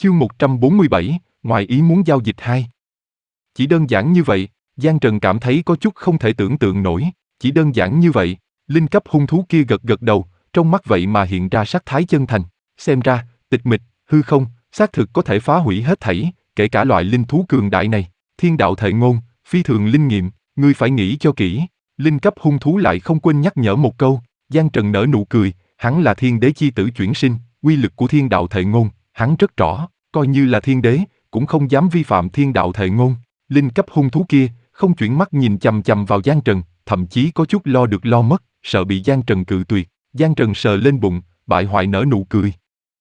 Chương 147, ngoài ý muốn giao dịch 2. Chỉ đơn giản như vậy, Giang Trần cảm thấy có chút không thể tưởng tượng nổi, chỉ đơn giản như vậy, linh cấp hung thú kia gật gật đầu, trong mắt vậy mà hiện ra sắc thái chân thành, xem ra, tịch mịch, hư không, xác thực có thể phá hủy hết thảy, kể cả loại linh thú cường đại này, thiên đạo thệ ngôn, phi thường linh nghiệm, ngươi phải nghĩ cho kỹ, linh cấp hung thú lại không quên nhắc nhở một câu, Giang Trần nở nụ cười, hắn là thiên đế chi tử chuyển sinh, uy lực của thiên đạo thệ ngôn, hắn rất rõ, coi như là thiên đế, cũng không dám vi phạm thiên đạo thệ ngôn. Linh cấp hung thú kia, không chuyển mắt nhìn chằm chằm vào Giang Trần, thậm chí có chút lo được lo mất, sợ bị Giang Trần cự tuyệt. Giang Trần sờ lên bụng, bại hoại nở nụ cười.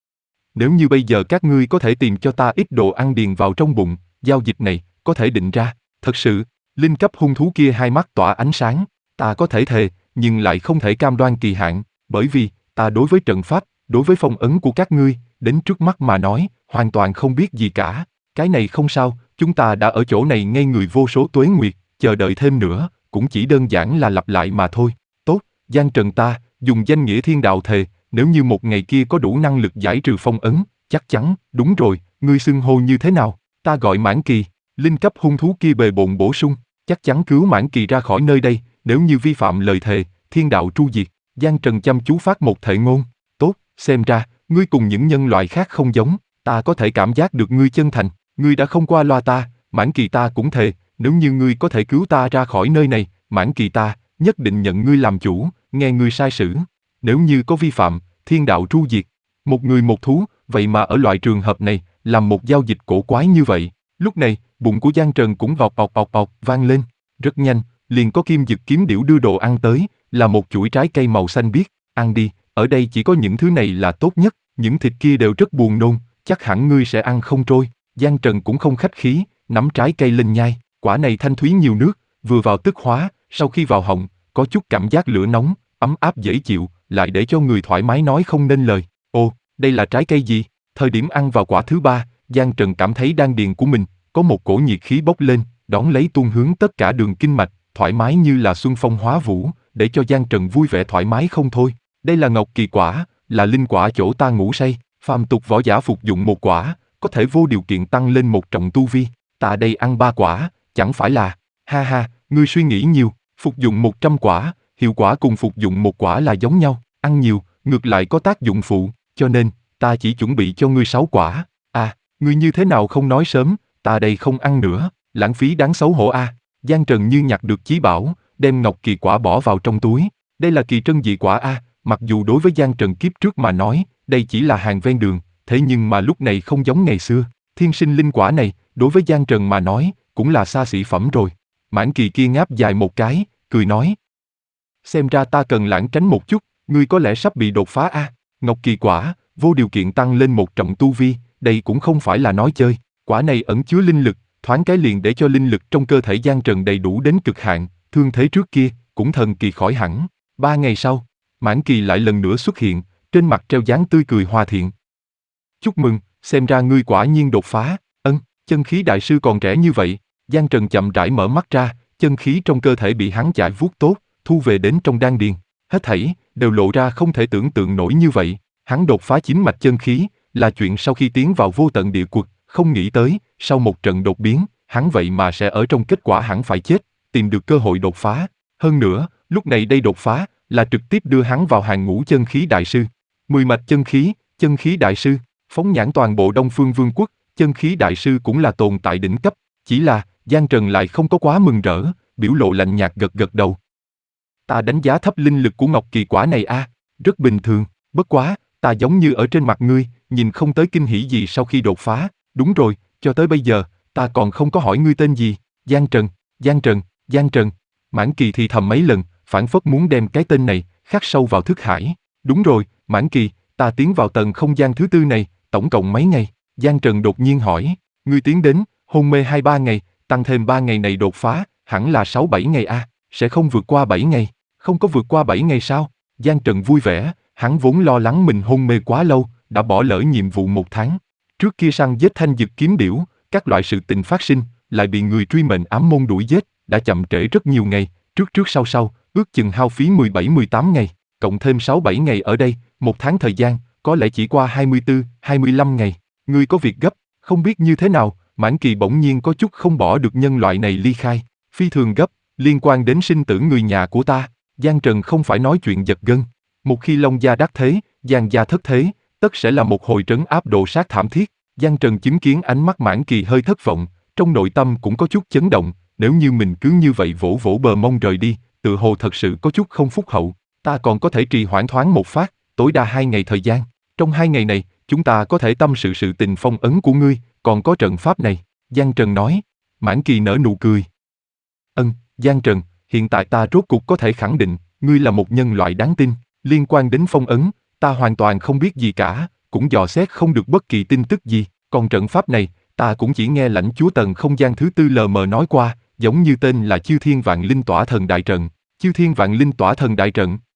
Nếu như bây giờ các ngươi có thể tìm cho ta ít đồ ăn điền vào trong bụng, giao dịch này, có thể định ra. Thật sự, linh cấp hung thú kia hai mắt tỏa ánh sáng, ta có thể thề, nhưng lại không thể cam đoan kỳ hạn, bởi vì, ta đối với trận pháp, đối với phong ấn của các ngươi, đến trước mắt mà nói, hoàn toàn không biết gì cả. Cái này không sao, chúng ta đã ở chỗ này ngây người vô số tuế nguyệt, chờ đợi thêm nữa, cũng chỉ đơn giản là lặp lại mà thôi. Tốt, Giang Trần ta, dùng danh nghĩa thiên đạo thề, nếu như một ngày kia có đủ năng lực giải trừ phong ấn, chắc chắn, đúng rồi, ngươi xưng hô như thế nào? Ta gọi Mãn Kỳ, linh cấp hung thú kia bề bộn bổ sung, chắc chắn cứu Mãn Kỳ ra khỏi nơi đây, nếu như vi phạm lời thề, thiên đạo tru diệt. Giang Trần chăm chú phát một thệ ngôn, tốt, xem ra, ngươi cùng những nhân loại khác không giống, ta có thể cảm giác được ngươi chân thành, ngươi đã không qua loa ta, Mãn Kỳ ta cũng thề, nếu như ngươi có thể cứu ta ra khỏi nơi này, Mãn Kỳ ta, nhất định nhận ngươi làm chủ, nghe ngươi sai sử. Nếu như có vi phạm, thiên đạo tru diệt. Một người một thú, vậy mà ở loại trường hợp này, làm một giao dịch cổ quái như vậy. Lúc này, bụng của Giang Trần cũng bọc vang lên. Rất nhanh, liền có Kim Dực Kiếm Điểu đưa đồ ăn tới, là một chuỗi trái cây màu xanh biếc. Ăn đi, ở đây chỉ có những thứ này là tốt nhất, những thịt kia đều rất buồn nôn, chắc hẳn ngươi sẽ ăn không trôi. Giang Trần cũng không khách khí, nắm trái cây lên nhai, quả này thanh thúy nhiều nước, vừa vào tức hóa, sau khi vào họng, có chút cảm giác lửa nóng, ấm áp dễ chịu, lại để cho người thoải mái nói không nên lời. Ồ, đây là trái cây gì? Thời điểm ăn vào quả thứ ba, Giang Trần cảm thấy đan điền của mình, có một cổ nhiệt khí bốc lên, đón lấy tuôn hướng tất cả đường kinh mạch, thoải mái như là xuân phong hóa vũ, để cho Giang Trần vui vẻ thoải mái không thôi. Đây là ngọc kỳ quả, là linh quả chỗ ta ngủ say, phàm tục võ giả phục dụng một quả, có thể vô điều kiện tăng lên một trọng tu vi, ta đây ăn 3 quả, chẳng phải là, ha ha, ngươi suy nghĩ nhiều, phục dụng 100 quả, hiệu quả cùng phục dụng một quả là giống nhau, ăn nhiều, ngược lại có tác dụng phụ, cho nên, ta chỉ chuẩn bị cho ngươi 6 quả, à, ngươi như thế nào không nói sớm, ta đây không ăn nữa, lãng phí đáng xấu hổ a. Giang Trần như nhặt được chí bảo, đem ngọc kỳ quả bỏ vào trong túi, đây là kỳ trân dị quả a, mặc dù đối với Giang Trần kiếp trước mà nói, đây chỉ là hàng ven đường, thế nhưng mà lúc này không giống ngày xưa, thiên sinh linh quả này, đối với Giang Trần mà nói, cũng là xa xỉ phẩm rồi. Mãn Kỳ kia ngáp dài một cái, cười nói. Xem ra ta cần lãng tránh một chút, ngươi có lẽ sắp bị đột phá a. Ngọc kỳ quả, vô điều kiện tăng lên một trọng tu vi, đây cũng không phải là nói chơi, quả này ẩn chứa linh lực, thoáng cái liền để cho linh lực trong cơ thể Giang Trần đầy đủ đến cực hạn, thương thế trước kia, cũng thần kỳ khỏi hẳn. 3 ngày sau, Mãn Kỳ lại lần nữa xuất hiện, trên mặt treo dáng tươi cười hòa thiện. Chúc mừng, xem ra ngươi quả nhiên đột phá, chân khí đại sư còn trẻ như vậy. Giang Trần chậm rãi mở mắt ra, chân khí trong cơ thể bị hắn chải vuốt tốt, thu về đến trong đan điền, hết thảy đều lộ ra không thể tưởng tượng nổi như vậy. Hắn đột phá 9 mạch chân khí, là chuyện sau khi tiến vào vô tận địa quật, không nghĩ tới, sau một trận đột biến, hắn vậy mà sẽ ở trong kết quả hẳn phải chết, tìm được cơ hội đột phá. Hơn nữa, lúc này đây đột phá, là trực tiếp đưa hắn vào hàng ngũ chân khí đại sư. 10 mạch chân khí đại sư, phóng nhãn toàn bộ Đông Phương Vương quốc, chân khí đại sư cũng là tồn tại đỉnh cấp, chỉ là, Giang Trần lại không có quá mừng rỡ, biểu lộ lạnh nhạt gật gật đầu. Ta đánh giá thấp linh lực của ngọc kỳ quả này a, rất bình thường, bất quá, ta giống như ở trên mặt ngươi, nhìn không tới kinh hỉ gì sau khi đột phá, đúng rồi, cho tới bây giờ, ta còn không có hỏi ngươi tên gì, Giang Trần, Mãn Kỳ thì thầm mấy lần, phảng phất muốn đem cái tên này, khắc sâu vào thức hải, đúng rồi, Mãn Kỳ, ta tiến vào tầng không gian thứ 4 này, tổng cộng mấy ngày, Giang Trần đột nhiên hỏi, ngươi tiến đến, hôn mê 2-3 ngày, tăng thêm 3 ngày này đột phá, hẳn là 6-7 ngày a, sẽ không vượt qua 7 ngày, không có vượt qua 7 ngày sao? Giang Trần vui vẻ, hắn vốn lo lắng mình hôn mê quá lâu, đã bỏ lỡ nhiệm vụ 1 tháng. Trước kia săn giết thanh dực kiếm điểu, các loại sự tình phát sinh, lại bị người truy mệnh ám môn đuổi giết, đã chậm trễ rất nhiều ngày, trước sau, ước chừng hao phí 17-18 ngày, cộng thêm 6-7 ngày ở đây, 1 tháng thời gian, có lẽ chỉ qua 24-25 ngày. ngươi có việc gấp, không biết như thế nào, Mãn Kỳ bỗng nhiên có chút không bỏ được nhân loại này ly khai, phi thường gấp, liên quan đến sinh tử người nhà của ta. Giang Trần không phải nói chuyện giật gân. Một khi Long gia đắc thế, Giang gia thất thế, tất sẽ là một hồi trấn áp đồ sát thảm thiết. Giang Trần chứng kiến ánh mắt Mãn Kỳ hơi thất vọng, trong nội tâm cũng có chút chấn động, nếu như mình cứ như vậy vỗ vỗ bờ mông rời đi, tự hồ thật sự có chút không phúc hậu. Ta còn có thể trì hoãn thoáng một phát, tối đa 2 ngày thời gian. Trong 2 ngày này, chúng ta có thể tâm sự sự tình phong ấn của ngươi, còn có trận pháp này. Giang Trần nói. Mãn Kỳ nở nụ cười. Giang Trần, hiện tại ta rốt cuộc có thể khẳng định, ngươi là một nhân loại đáng tin. Liên quan đến phong ấn, ta hoàn toàn không biết gì cả, cũng dò xét không được bất kỳ tin tức gì. Còn trận pháp này, ta cũng chỉ nghe lãnh chúa tầng không gian thứ tư lờ mờ nói qua, giống như tên là Chư Thiên Vạn Linh Tỏa Thần Đại Trận. Chư Thiên Vạn Linh Tỏa Thần Đại Trận,